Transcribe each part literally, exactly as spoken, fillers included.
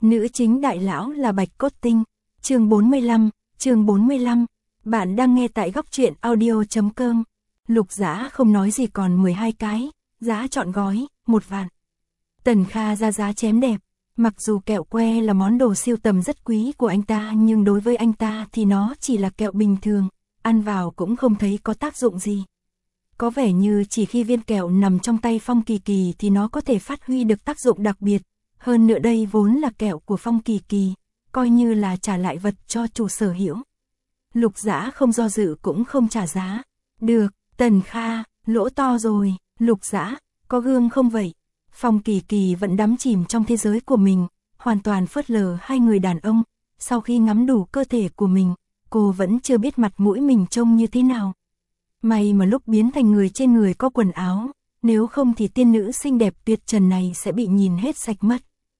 Nữ chính đại lão là Bạch Cốt Tinh. Chương bốn mươi lăm, chương bốn mươi lăm. Bạn đang nghe tại góc truyện audio chấm com. Lục Dã không nói gì còn mười hai cái, giá chọn gói, một vạn. Tần Kha ra giá chém đẹp. Mặc dù kẹo que là món đồ siêu tầm rất quý của anh ta, nhưng đối với anh ta thì nó chỉ là kẹo bình thường, ăn vào cũng không thấy có tác dụng gì. Có vẻ như chỉ khi viên kẹo nằm trong tay Phong Kỳ Kỳ thì nó có thể phát huy được tác dụng đặc biệt. Hơn nữa đây vốn là kẹo của Phong Kỳ Kỳ, coi như là trả lại vật cho chủ sở hữu. Lục Dã không do dự cũng không trả giá. Được, Tần Kha, lỗ to rồi. Lục Dã, có gương không vậy? Phong Kỳ Kỳ vẫn đắm chìm trong thế giới của mình, hoàn toàn phớt lờ hai người đàn ông. Sau khi ngắm đủ cơ thể của mình, cô vẫn chưa biết mặt mũi mình trông như thế nào. May mà lúc biến thành người trên người có quần áo, nếu không thì tiên nữ xinh đẹp tuyệt trần này sẽ bị nhìn hết sạch mất.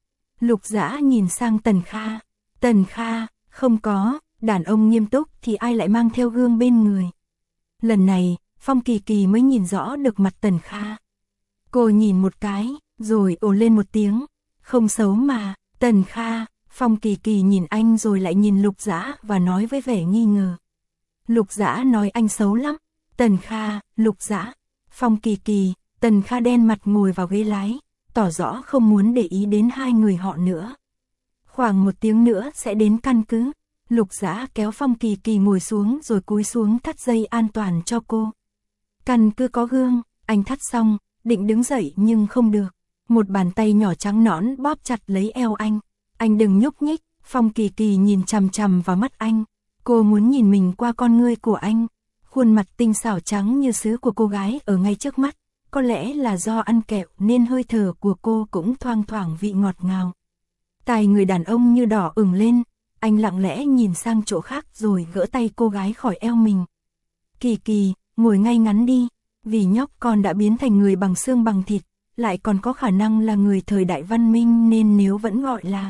Lục Dã nhìn sang Tần Kha. Tần Kha, không có, đàn ông nghiêm túc thì ai lại mang theo gương bên người. Lần này, Phong Kỳ Kỳ mới nhìn rõ được mặt Tần Kha. Cô nhìn một cái, rồi ồ lên một tiếng. Không xấu mà, Tần Kha. Phong Kỳ Kỳ nhìn anh rồi lại nhìn Lục Dã và nói với vẻ nghi ngờ. Lục Dã nói anh xấu lắm. Tần Kha, Lục Dã, Phong Kỳ Kỳ. Tần Kha đen mặt ngồi vào ghế lái, tỏ rõ không muốn để ý đến hai người họ nữa. Khoảng một tiếng nữa sẽ đến căn cứ. Lục Dã kéo Phong Kỳ Kỳ ngồi xuống rồi cúi xuống thắt dây an toàn cho cô. Căn cứ có gương, anh thắt xong, định đứng dậy nhưng không được. Một bàn tay nhỏ trắng nõn bóp chặt lấy eo anh. Anh đừng nhúc nhích. Phong Kỳ Kỳ nhìn chằm chằm vào mắt anh. Cô muốn nhìn mình qua con ngươi của anh. Khuôn mặt tinh xảo trắng như sứ của cô gái ở ngay trước mắt. Có lẽ là do ăn kẹo nên hơi thở của cô cũng thoang thoảng vị ngọt ngào. Tai người đàn ông như đỏ ửng lên. Anh lặng lẽ nhìn sang chỗ khác rồi gỡ tay cô gái khỏi eo mình. Kỳ Kỳ, ngồi ngay ngắn đi. Vì nhóc con đã biến thành người bằng xương bằng thịt, lại còn có khả năng là người thời đại văn minh, nên nếu vẫn gọi là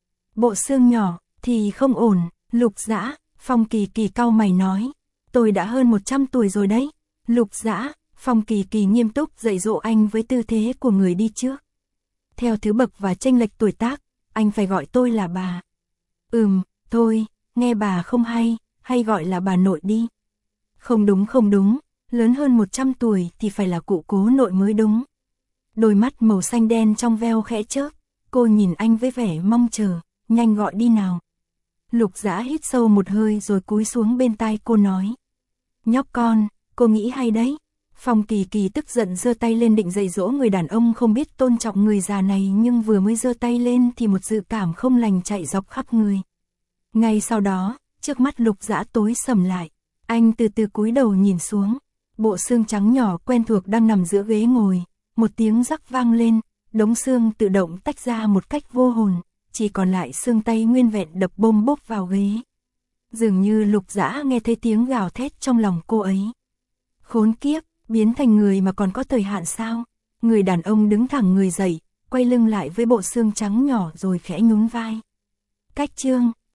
bộ xương nhỏ thì không ổn. Lục Dã, Phong Kỳ Kỳ cau mày nói. Tôi đã hơn một trăm tuổi rồi đấy. Lục Dã, Phong Kỳ Kỳ nghiêm túc dạy dỗ anh với tư thế của người đi trước. Theo thứ bậc và chênh lệch tuổi tác, anh phải gọi tôi là bà. Ừm, thôi, nghe bà không hay, hay gọi là bà nội đi. Không đúng không đúng, lớn hơn một trăm tuổi thì phải là cụ cố nội mới đúng. Đôi mắt màu xanh đen trong veo khẽ chớp, cô nhìn anh với vẻ mong chờ, nhanh gọi đi nào. Lục Dã hít sâu một hơi rồi cúi xuống bên tai cô nói. Nhóc con, cô nghĩ hay đấy. Phong Kỳ Kỳ tức giận giơ tay lên định dạy dỗ người đàn ông không biết tôn trọng người già này, nhưng vừa mới giơ tay lên thì một dự cảm không lành chạy dọc khắp người. Ngay sau đó, trước mắt Lục Dã tối sầm lại. Anh từ từ cúi đầu nhìn xuống. Bộ xương trắng nhỏ quen thuộc đang nằm giữa ghế ngồi. Một tiếng rắc vang lên, đống xương tự động tách ra một cách vô hồn. Chỉ còn lại xương tay nguyên vẹn đập bôm bốp vào ghế. Dường như Lục Dã nghe thấy tiếng gào thét trong lòng cô ấy. Khốn kiếp, biến thành người mà còn có thời hạn sao? Người đàn ông đứng thẳng người dậy, quay lưng lại với bộ xương trắng nhỏ rồi khẽ nhún vai. Cách chương.